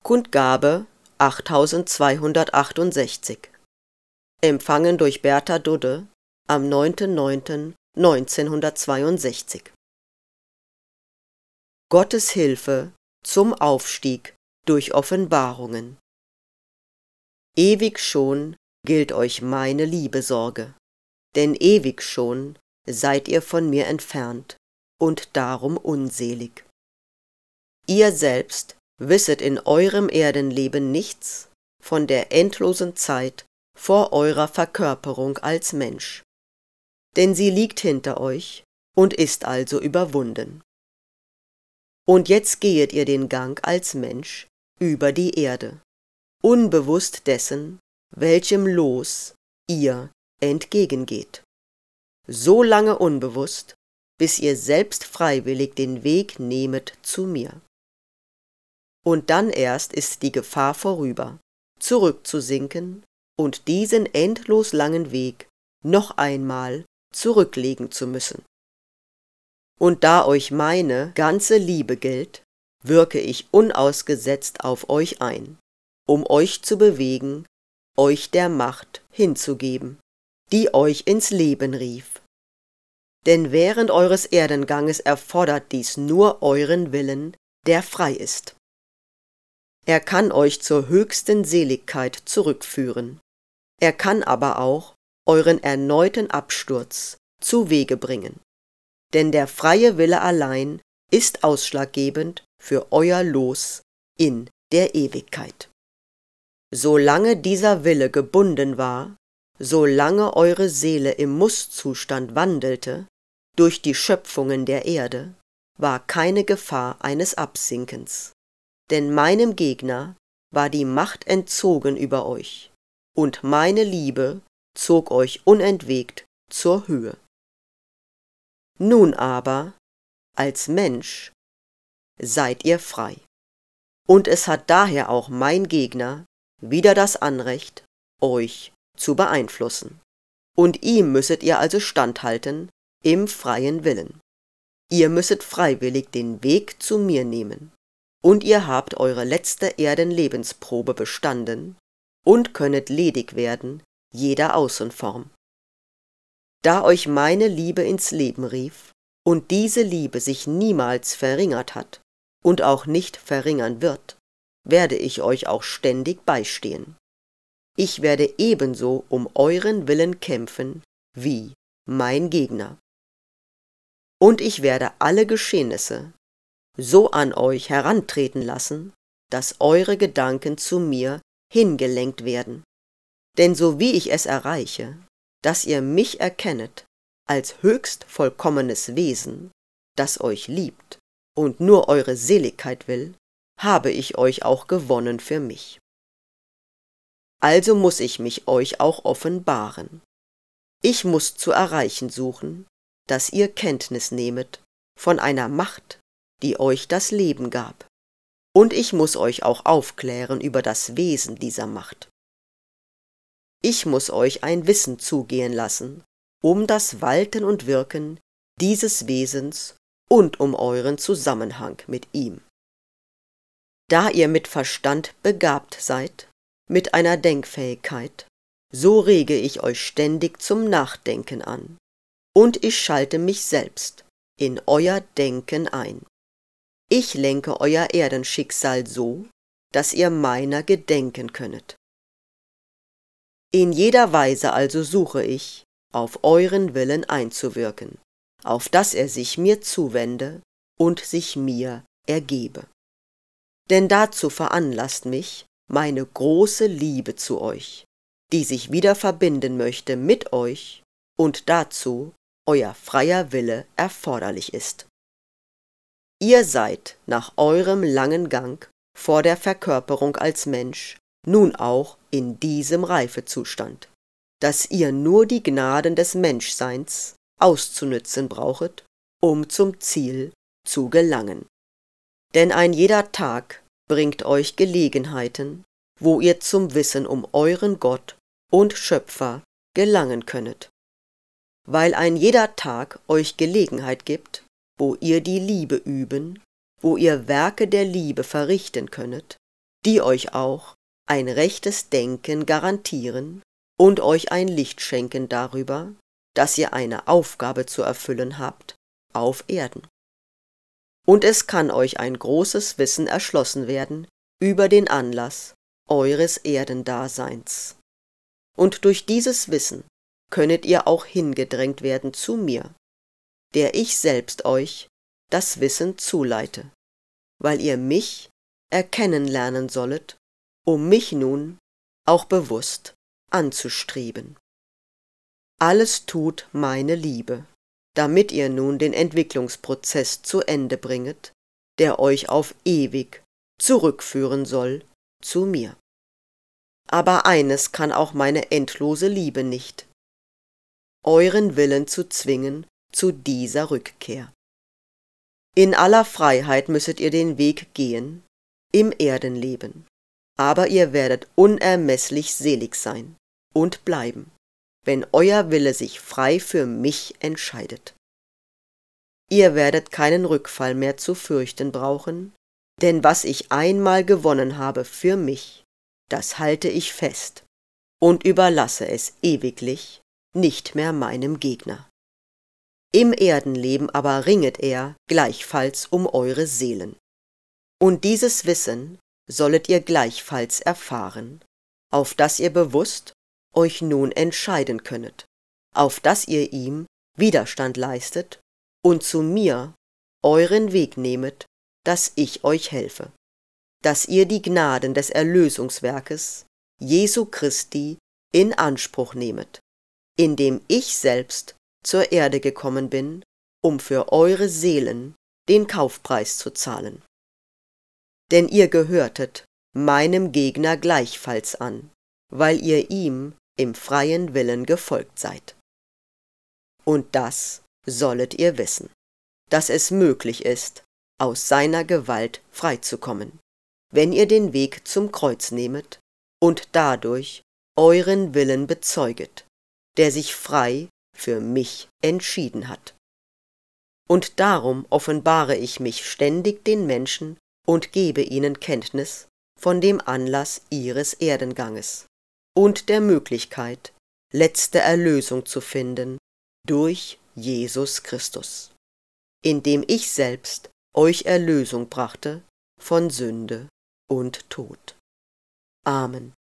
Kundgabe 8268. Empfangen durch Bertha Dudde am 9.9.1962. Gottes Hilfe zum Aufstieg durch Offenbarungen. Ewig schon gilt euch meine Liebesorge, denn ewig schon seid ihr von mir entfernt und darum unselig. Ihr selbst wisset in eurem Erdenleben nichts von der endlosen Zeit vor eurer Verkörperung als Mensch, denn sie liegt hinter euch und ist also überwunden. Und jetzt gehet ihr den Gang als Mensch über die Erde, unbewusst dessen, welchem Los ihr entgegengeht. So lange unbewusst, bis ihr selbst freiwillig den Weg nehmet zu mir. Und dann erst ist die Gefahr vorüber, zurückzusinken und diesen endlos langen Weg noch einmal zurücklegen zu müssen. Und da euch meine ganze Liebe gilt, wirke ich unausgesetzt auf euch ein, um euch zu bewegen, euch der Macht hinzugeben, die euch ins Leben rief. Denn während eures Erdenganges erfordert dies nur euren Willen, der frei ist. Er kann euch zur höchsten Seligkeit zurückführen. Er kann aber auch euren erneuten Absturz zu Wege bringen. Denn der freie Wille allein ist ausschlaggebend für euer Los in der Ewigkeit. Solange dieser Wille gebunden war, solange eure Seele im Musszustand wandelte, durch die Schöpfungen der Erde, war keine Gefahr eines Absinkens. Denn meinem Gegner war die Macht entzogen über euch, und meine Liebe zog euch unentwegt zur Höhe. Nun aber, als Mensch, seid ihr frei, und es hat daher auch mein Gegner wieder das Anrecht, euch zu beeinflussen, und ihm müsset ihr also standhalten im freien Willen. Ihr müsset freiwillig den Weg zu mir nehmen. Und ihr habt eure letzte Erdenlebensprobe bestanden und könnet ledig werden jeder Außenform. Da euch meine Liebe ins Leben rief und diese Liebe sich niemals verringert hat und auch nicht verringern wird, werde ich euch auch ständig beistehen. Ich werde ebenso um euren Willen kämpfen wie mein Gegner. Und ich werde alle Geschehnisse so an euch herantreten lassen, dass eure Gedanken zu mir hingelenkt werden. Denn so wie ich es erreiche, dass ihr mich erkennet als höchst vollkommenes Wesen, das euch liebt und nur eure Seligkeit will, habe ich euch auch gewonnen für mich. Also muss ich mich euch auch offenbaren. Ich muss zu erreichen suchen, dass ihr Kenntnis nehmet von einer Macht, die euch das Leben gab. Und ich muss euch auch aufklären über das Wesen dieser Macht. Ich muss euch ein Wissen zugehen lassen, um das Walten und Wirken dieses Wesens und um euren Zusammenhang mit ihm. Da ihr mit Verstand begabt seid, mit einer Denkfähigkeit, so rege ich euch ständig zum Nachdenken an, und ich schalte mich selbst in euer Denken ein. Ich lenke euer Erdenschicksal so, dass ihr meiner gedenken könnet. In jeder Weise also suche ich, auf euren Willen einzuwirken, auf dass er sich mir zuwende und sich mir ergebe. Denn dazu veranlasst mich meine große Liebe zu euch, die sich wieder verbinden möchte mit euch und dazu euer freier Wille erforderlich ist. Ihr seid nach eurem langen Gang vor der Verkörperung als Mensch nun auch in diesem Reifezustand, dass ihr nur die Gnaden des Menschseins auszunützen brauchet, um zum Ziel zu gelangen. Denn ein jeder Tag bringt euch Gelegenheiten, wo ihr zum Wissen um euren Gott und Schöpfer gelangen könnet. Weil ein jeder Tag euch Gelegenheit gibt, wo ihr die Liebe üben, wo ihr Werke der Liebe verrichten könnet, die euch auch ein rechtes Denken garantieren und euch ein Licht schenken darüber, dass ihr eine Aufgabe zu erfüllen habt auf Erden. Und es kann euch ein großes Wissen erschlossen werden über den Anlass eures Erdendaseins. Und durch dieses Wissen könnet ihr auch hingedrängt werden zu mir, der ich selbst euch das Wissen zuleite, weil ihr mich erkennen lernen sollet, um mich nun auch bewusst anzustreben. Alles tut meine Liebe, damit ihr nun den Entwicklungsprozess zu Ende bringet, der euch auf ewig zurückführen soll zu mir. Aber eines kann auch meine endlose Liebe nicht: euren Willen zu zwingen zu dieser Rückkehr. In aller Freiheit müsset ihr den Weg gehen, im Erdenleben, aber ihr werdet unermesslich selig sein und bleiben, wenn euer Wille sich frei für mich entscheidet. Ihr werdet keinen Rückfall mehr zu fürchten brauchen, denn was ich einmal gewonnen habe für mich, das halte ich fest und überlasse es ewiglich nicht mehr meinem Gegner. Im Erdenleben aber ringet er gleichfalls um eure Seelen. Und dieses Wissen sollet ihr gleichfalls erfahren, auf dass ihr bewusst euch nun entscheiden könnet, auf dass ihr ihm Widerstand leistet und zu mir euren Weg nehmet, dass ich euch helfe, dass ihr die Gnaden des Erlösungswerkes Jesu Christi in Anspruch nehmet, indem ich selbst zur Erde gekommen bin, um für eure Seelen den Kaufpreis zu zahlen. Denn ihr gehörtet meinem Gegner gleichfalls an, weil ihr ihm im freien Willen gefolgt seid. Und das sollet ihr wissen, dass es möglich ist, aus seiner Gewalt freizukommen, wenn ihr den Weg zum Kreuz nehmet und dadurch euren Willen bezeuget, der sich frei für mich entschieden hat. Und darum offenbare ich mich ständig den Menschen und gebe ihnen Kenntnis von dem Anlass ihres Erdenganges und der Möglichkeit, letzte Erlösung zu finden durch Jesus Christus, indem ich selbst euch Erlösung brachte von Sünde und Tod. Amen.